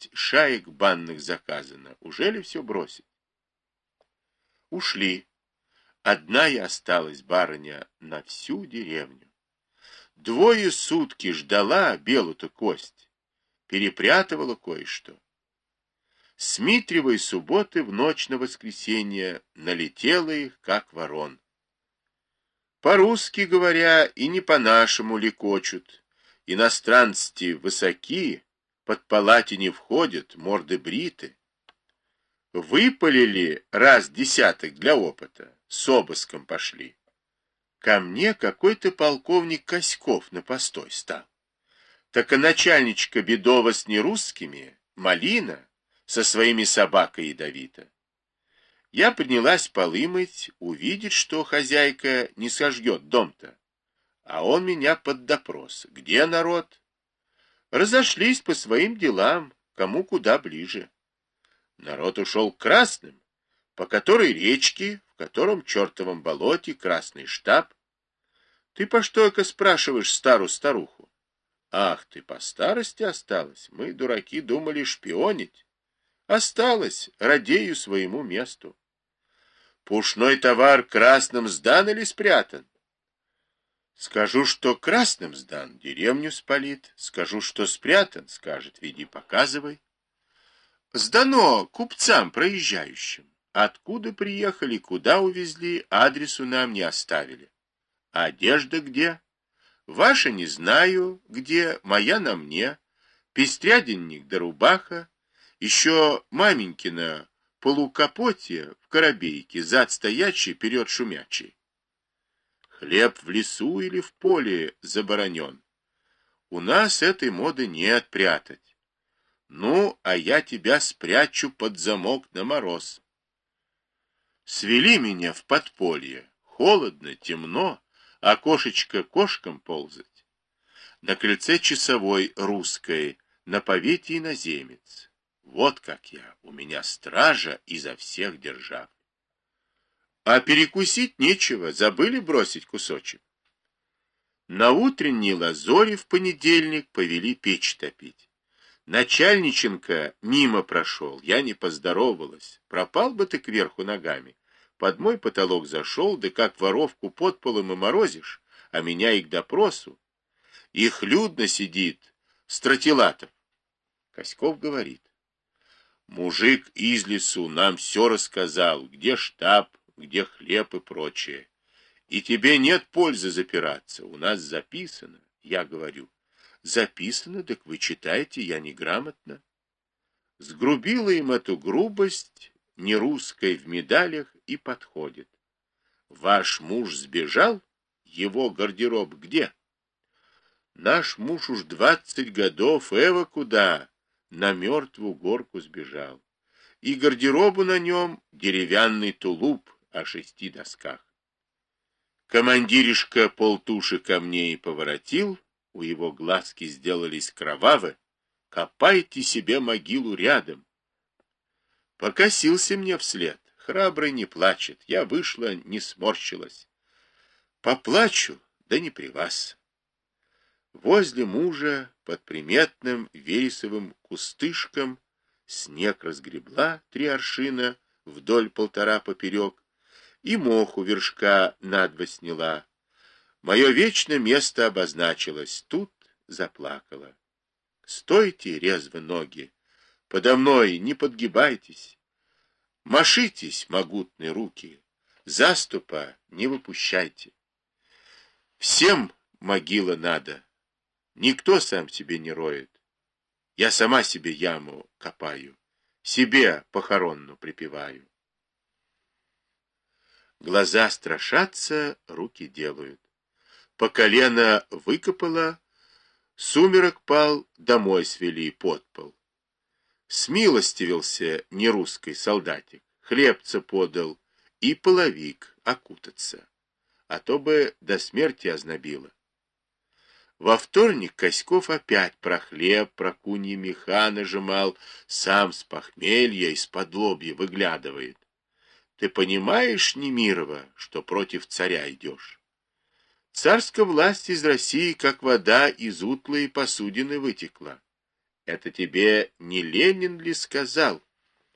шаек банных заказано. Уже ли все бросить? Ушли. Одна я осталась, барыня, на всю деревню. 2 сутки ждала белую-то кость. Перепрятывала кое-что. С Митревой субботы в ночь на воскресенье налетела их, как ворон. По-русски говоря, и не по-нашему лекочут. Иностранцы высоки, под палати не входят, морды бриты. Выпалили раз десяток для опыта, с обыском пошли. Ко мне какой-то полковник Коськов на постой стал. Так и начальничка Бедова с нерусскими, Малина, со своими собакой ядовита. Я принялась полы мыть, увидеть, что хозяйка не сожгет дом-то. А он меня под допрос. Где народ? Разошлись по своим делам, кому куда ближе. Народ ушел к красным, по которой речке, в котором чертовом болоте красный штаб. Ты по что-ка спрашиваешь старуху? Ах, ты по старости осталась. Мы, дураки, думали шпионить. Осталась, радею своему месту. Пушной товар красным сдан или спрятан? Скажу, что красным сдан, деревню спалит. Скажу, что спрятан, скажет, веди, показывай. Сдано купцам проезжающим. Откуда приехали, куда увезли, адресу нам не оставили. А одежда где? Ваша не знаю, где, моя на мне. Пестряденник да рубаха. Еще маменькина полукапоте в коробейке, зад стоячий, вперед шумячий. Хлеб в лесу или в поле заборонен. У нас этой моды нет прятать. Ну, а я тебя спрячу под замок на мороз. Свели меня в подполье. Холодно, темно, окошечко кошкам ползать. На крыльце часовой русской, на повете иноземец. Вот как я, у меня стража изо всех держав. А перекусить нечего, забыли бросить кусочек. На утренней лазоре в понедельник повели печь топить. Начальниченко мимо прошел, я не поздоровалась. Пропал бы ты кверху ногами. Под мой потолок зашел, да как воровку под полом и морозишь, а меня и к допросу. Их людно сидит, Стратилатов. Коськов говорит. Мужик из лесу нам все рассказал, где штаб, где хлеб и прочее. И тебе нет пользы запираться, у нас записано. Я говорю, записано, так вы читаете, я неграмотно. Сгрубила им эту грубость, не русской в медалях, и подходит. Ваш муж сбежал? Его гардероб где? Наш муж уж 20 годов, эва куда? На мертвую горку сбежал. И гардеробу на нем деревянный тулуп о 6 досках. Командиришка полтуши ко мне и поворотил, у его глазки сделались кровавы. Копайте себе могилу рядом. Покосился мне вслед. Храбрый не плачет. Я вышла, не сморщилась. Поплачу, да не при вас. Возле мужа, под приметным вересовым кустышком, снег разгребла 3 аршина, вдоль 1,5 поперек, и мох у вершка на 2 сняла. Мое вечное место обозначилось. Тут заплакала. Стойте, резво ноги, подо мной не подгибайтесь. Машитесь, могутные руки, заступа не выпущайте. Всем могила надо, никто сам себе не роет. Я сама себе яму копаю, себе похоронну припеваю. Глаза страшатся, руки делают. По колено выкопала, сумерок пал, домой свели под пол. Смилостивился нерусский солдатик, хлебца подал и половик окутаться, а то бы до смерти ознобило. Во вторник Коськов опять про хлеб, про куньи меха нажимал, сам с похмелья из-под лобья выглядывает. Ты понимаешь, Немирова, что против царя идешь? Царская власть из России, как вода из утлой посудины, вытекла. Это тебе не Ленин ли сказал?